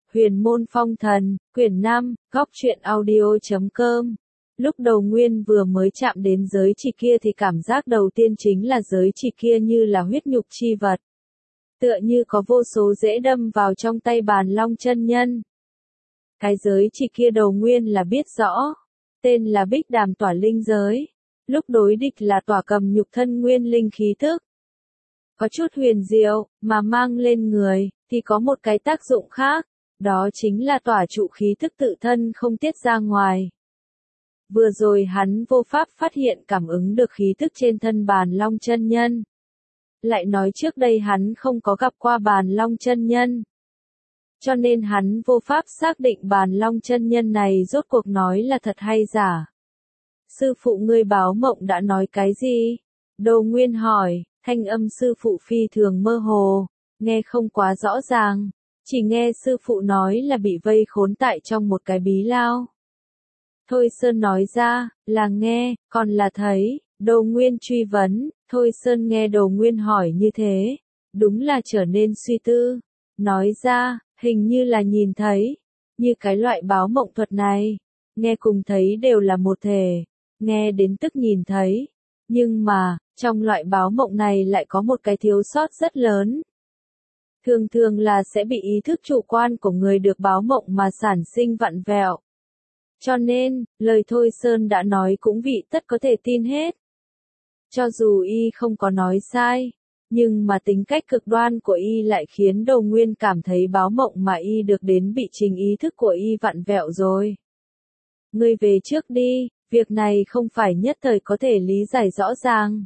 Huyền môn phong thần, quyển 5, góc truyện audio.com. Lúc đầu Nguyên vừa mới chạm đến giới chỉ kia thì cảm giác đầu tiên chính là giới chỉ kia như là huyết nhục chi vật. Tựa như có vô số rễ đâm vào trong tay Bàn Long chân nhân. Cái giới chỉ kia đầu Nguyên là biết rõ. Tên là Bích Đàm Tỏa Linh giới. Lúc đối địch là tỏa cầm nhục thân nguyên linh khí thức. Có chút huyền diệu, mà mang lên người, thì có một cái tác dụng khác. Đó chính là tỏa trụ khí thức tự thân không tiết ra ngoài. Vừa rồi hắn vô pháp phát hiện cảm ứng được khí thức trên thân Bàn Long chân nhân. Lại nói trước đây hắn không có gặp qua Bàn Long chân nhân. Cho nên hắn vô pháp xác định Bàn Long chân nhân này rốt cuộc nói là thật hay giả. Sư phụ ngươi báo mộng đã nói cái gì? Đồ Nguyên hỏi, thanh âm sư phụ phi thường mơ hồ, nghe không quá rõ ràng. Chỉ nghe sư phụ nói là bị vây khốn tại trong một cái bí lao. Thôi Sơn nói ra, là nghe, còn là thấy, Đồ Nguyên truy vấn, Thôi Sơn nghe Đồ Nguyên hỏi như thế, đúng là trở nên suy tư, nói ra, hình như là nhìn thấy, như cái loại báo mộng thuật này, nghe cùng thấy đều là một thể, nghe đến tức nhìn thấy, nhưng mà, trong loại báo mộng này lại có một cái thiếu sót rất lớn. Thường thường là sẽ bị ý thức chủ quan của người được báo mộng mà sản sinh vặn vẹo. Cho nên, lời Thôi Sơn đã nói cũng vị tất có thể tin hết. Cho dù y không có nói sai, nhưng mà tính cách cực đoan của y lại khiến Đồ Nguyên cảm thấy báo mộng mà y được đến bị trình ý thức của y vặn vẹo rồi. Ngươi về trước đi, việc này không phải nhất thời có thể lý giải rõ ràng.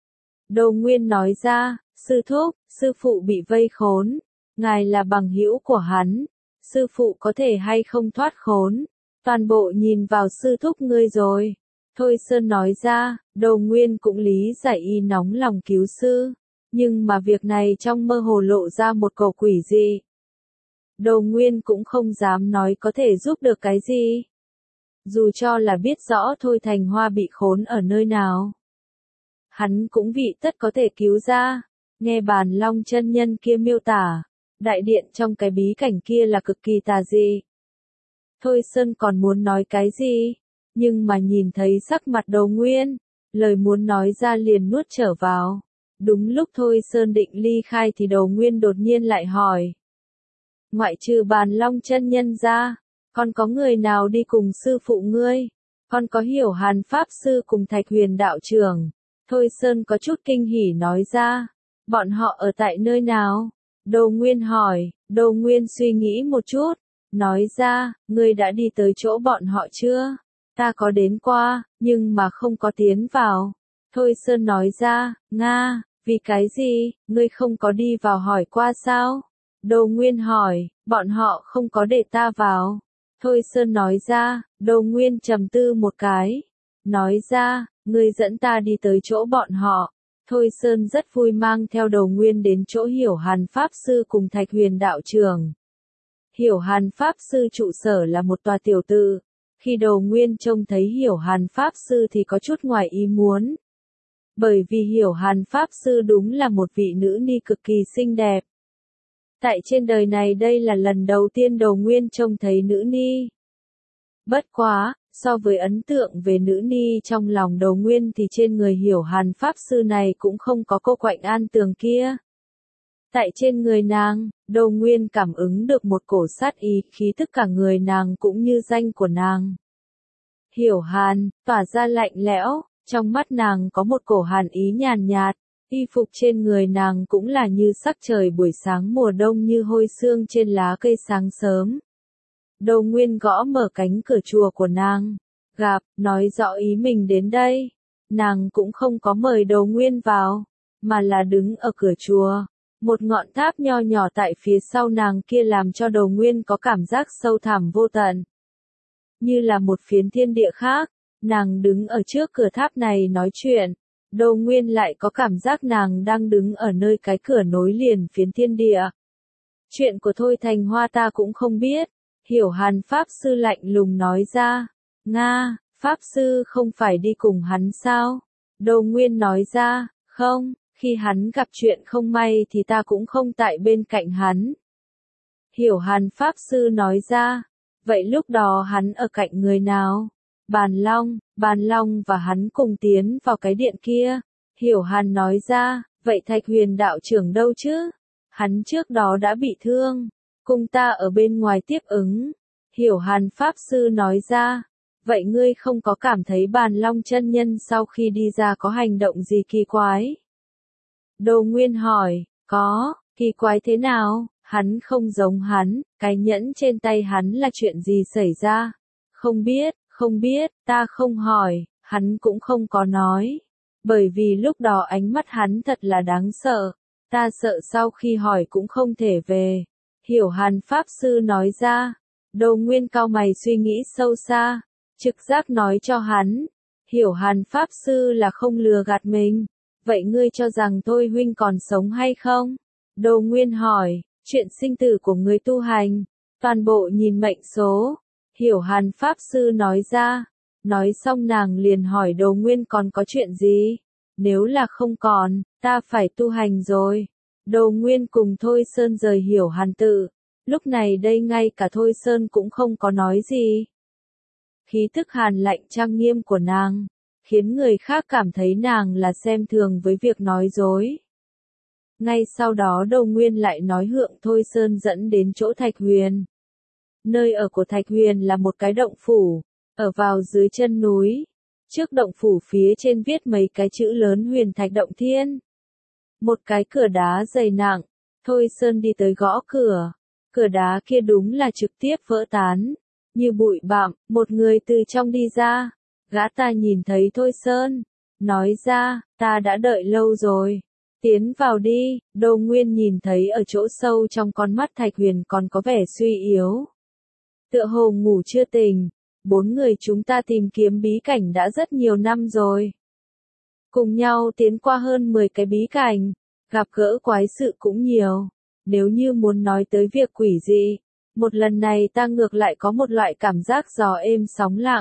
Đồ Nguyên nói ra, sư thúc, sư phụ bị vây khốn, ngài là bằng hữu của hắn, sư phụ có thể hay không thoát khốn, toàn bộ nhìn vào sư thúc ngươi rồi. Thôi Sơn nói ra, Đồ Nguyên cũng lý giải y nóng lòng cứu sư, nhưng mà việc này trong mơ hồ lộ ra một cầu quỷ dị. Đồ Nguyên cũng không dám nói có thể giúp được cái gì. Dù cho là biết rõ Thôi Thành Hoa bị khốn ở nơi nào, hắn cũng vị tất có thể cứu ra. Nghe Bàn Long chân nhân kia miêu tả, đại điện trong cái bí cảnh kia là cực kỳ tà dị. Thôi Sơn còn muốn nói cái gì, nhưng mà nhìn thấy sắc mặt Đồ Nguyên, lời muốn nói ra liền nuốt trở vào. Đúng lúc Thôi Sơn định ly khai thì Đồ Nguyên đột nhiên lại hỏi. Ngoại trừ Bàn Long chân nhân ra, còn có người nào đi cùng sư phụ ngươi? Còn có Hiểu Hàn Pháp Sư cùng Thạch Huyền đạo trưởng. Thôi Sơn có chút kinh hỉ nói ra. Bọn họ ở tại nơi nào? Đồ Nguyên hỏi. Đồ Nguyên suy nghĩ một chút, nói ra, ngươi đã đi tới chỗ bọn họ chưa? Ta có đến qua, nhưng mà không có tiến vào. Thôi Sơn nói ra, Nga, vì cái gì, ngươi không có đi vào hỏi qua sao? Đồ Nguyên hỏi, bọn họ không có để ta vào. Thôi Sơn nói ra, Đồ Nguyên trầm tư một cái. Nói ra, ngươi dẫn ta đi tới chỗ bọn họ. Thôi Sơn rất vui mang theo Đồ Nguyên đến chỗ Hiểu Hàn Pháp Sư cùng Thạch Huyền đạo trưởng. Hiểu Hàn Pháp Sư trụ sở là một tòa tiểu tự. Khi Đồ Nguyên trông thấy Hiểu Hàn Pháp Sư thì có chút ngoài ý muốn. Bởi vì Hiểu Hàn Pháp Sư đúng là một vị nữ ni cực kỳ xinh đẹp. Tại trên đời này đây là lần đầu tiên Đồ Nguyên trông thấy nữ ni. Bất quá, so với ấn tượng về nữ ni trong lòng Đồ Nguyên thì trên người Hiểu Hàn Pháp Sư này cũng không có cô Quạnh An Tường kia. Tại trên người nàng, Đồ Nguyên cảm ứng được một cổ sát ý khí tức cả người nàng cũng như danh của nàng. Hiểu Hàn, tỏa ra lạnh lẽo, trong mắt nàng có một cổ hàn ý nhàn nhạt, y phục trên người nàng cũng là như sắc trời buổi sáng mùa đông như hôi sương trên lá cây sáng sớm. Đồ Nguyên gõ mở cánh cửa chùa của nàng, gặp, nói rõ ý mình đến đây. Nàng cũng không có mời Đồ Nguyên vào, mà là đứng ở cửa chùa. Một ngọn tháp nho nhỏ tại phía sau nàng kia làm cho Đồ Nguyên có cảm giác sâu thẳm vô tận. Như là một phiến thiên địa khác, nàng đứng ở trước cửa tháp này nói chuyện. Đồ Nguyên lại có cảm giác nàng đang đứng ở nơi cái cửa nối liền phiến thiên địa. Chuyện của Thôi Thành Hoa ta cũng không biết. Hiểu Hàn Pháp Sư lạnh lùng nói ra. Nga, Pháp Sư không phải đi cùng hắn sao? Đồ Nguyên nói ra, không, khi hắn gặp chuyện không may thì ta cũng không tại bên cạnh hắn. Hiểu Hàn Pháp Sư nói ra. Vậy lúc đó hắn ở cạnh người nào? Bàn Long và hắn cùng tiến vào cái điện kia. Hiểu Hàn nói ra, vậy Thạch Huyền đạo trưởng đâu chứ? Hắn trước đó đã bị thương, cùng ta ở bên ngoài tiếp ứng. Hiểu Hàn Pháp Sư nói ra, vậy ngươi không có cảm thấy Bàn Long chân nhân sau khi đi ra có hành động gì kỳ quái? Đồ Nguyên hỏi, có, kỳ quái thế nào? Hắn không giống hắn, cái nhẫn trên tay hắn là chuyện gì xảy ra? Không biết, ta không hỏi, hắn cũng không có nói. Bởi vì lúc đó ánh mắt hắn thật là đáng sợ, ta sợ sau khi hỏi cũng không thể về. Hiểu Hàn Pháp Sư nói ra, Đồ Nguyên cau mày suy nghĩ sâu xa, trực giác nói cho hắn, Hiểu Hàn Pháp Sư là không lừa gạt mình. Vậy ngươi cho rằng Thôi huynh còn sống hay không? Đồ Nguyên hỏi, chuyện sinh tử của người tu hành, toàn bộ nhìn mệnh số. Hiểu Hàn Pháp Sư nói ra, nói xong nàng liền hỏi Đồ Nguyên còn có chuyện gì? Nếu là không còn, ta phải tu hành rồi. Đồ Nguyên cùng Thôi Sơn rời Hiểu Hàn tự. Lúc này đây ngay cả Thôi Sơn cũng không có nói gì. Khí thức hàn lạnh trang nghiêm của nàng, khiến người khác cảm thấy nàng là xem thường với việc nói dối. Ngay sau đó Đồ Nguyên lại nói Hượng Thôi Sơn dẫn đến chỗ Thạch Huyền. Nơi ở của Thạch Huyền là một cái động phủ, ở vào dưới chân núi. Trước động phủ phía trên viết mấy cái chữ lớn Huyền Thạch Động Thiên. Một cái cửa đá dày nặng, Thôi Sơn đi tới gõ cửa. Cửa đá kia đúng là trực tiếp vỡ tán, như bụi bặm, một người từ trong đi ra. Gã ta nhìn thấy Thôi Sơn, nói ra, ta đã đợi lâu rồi. Tiến vào đi. Đồ Nguyên nhìn thấy ở chỗ sâu trong con mắt Thạch Huyền còn có vẻ suy yếu. Tựa hồ ngủ chưa tỉnh. 4 người chúng ta tìm kiếm bí cảnh đã rất nhiều năm rồi. Cùng nhau tiến qua hơn 10 cái bí cảnh, gặp gỡ quái sự cũng nhiều. Nếu như muốn nói tới việc quỷ dị, một lần này ta ngược lại có một loại cảm giác gió êm sóng lặng.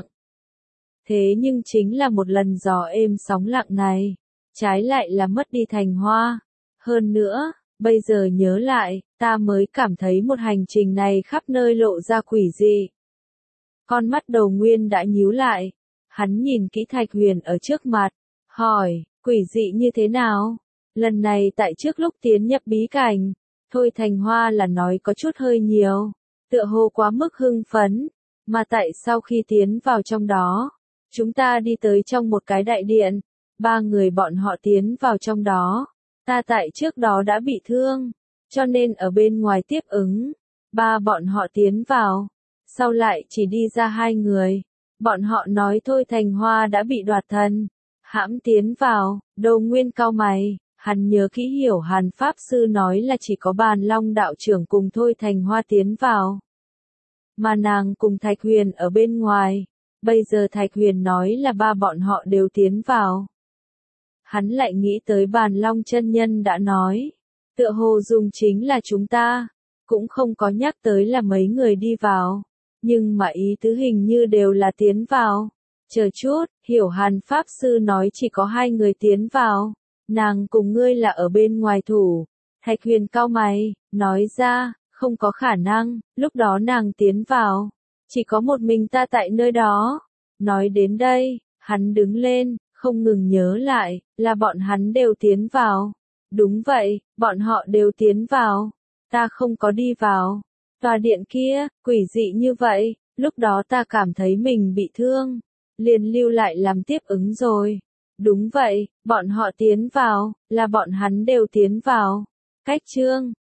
Thế nhưng chính là một lần gió êm sóng lặng này, trái lại là mất đi thành hoa. Hơn nữa, bây giờ nhớ lại, ta mới cảm thấy một hành trình này khắp nơi lộ ra quỷ dị. Con mắt Đồ Nguyên đã nhíu lại, hắn nhìn kỹ Thạch Huyền ở trước mặt, hỏi, quỷ dị như thế nào? Lần này tại trước lúc tiến nhập bí cảnh, Thôi Thành Hoa là nói có chút hơi nhiều, tựa hồ quá mức hưng phấn, mà tại sau khi tiến vào trong đó, chúng ta đi tới trong một cái đại điện, 3 người bọn họ tiến vào trong đó, ta tại trước đó đã bị thương, cho nên ở bên ngoài tiếp ứng, 3 bọn họ tiến vào, sau lại chỉ đi ra 2 người, bọn họ nói Thôi Thành Hoa đã bị đoạt thần, hãm tiến vào. Đồ Nguyên cau mày, hắn nhớ kỹ Hiểu Hàn Pháp Sư nói là chỉ có Bàn Long đạo trưởng cùng Thôi Thành Hoa tiến vào, mà nàng cùng Thạch Huyền ở bên ngoài. Bây giờ Thạch Huyền nói là 3 bọn họ đều tiến vào. Hắn lại nghĩ tới Bàn Long chân nhân đã nói, tựa hồ dùng chính là chúng ta, cũng không có nhắc tới là mấy người đi vào, nhưng mà ý tứ hình như đều là tiến vào. Chờ chút, Hiểu Hàn Pháp Sư nói chỉ có 2 người tiến vào, nàng cùng ngươi là ở bên ngoài thủ. Thạch Huyền cau mày, nói ra, không có khả năng, lúc đó nàng tiến vào, chỉ có một mình ta tại nơi đó. Nói đến đây, hắn đứng lên, không ngừng nhớ lại, là bọn hắn đều tiến vào. Đúng vậy, bọn họ đều tiến vào. Ta không có đi vào. Tòa điện kia, quỷ dị như vậy, lúc đó ta cảm thấy mình bị thương, liền lưu lại làm tiếp ứng rồi. Đúng vậy, bọn họ tiến vào, là bọn hắn đều tiến vào. Cách chương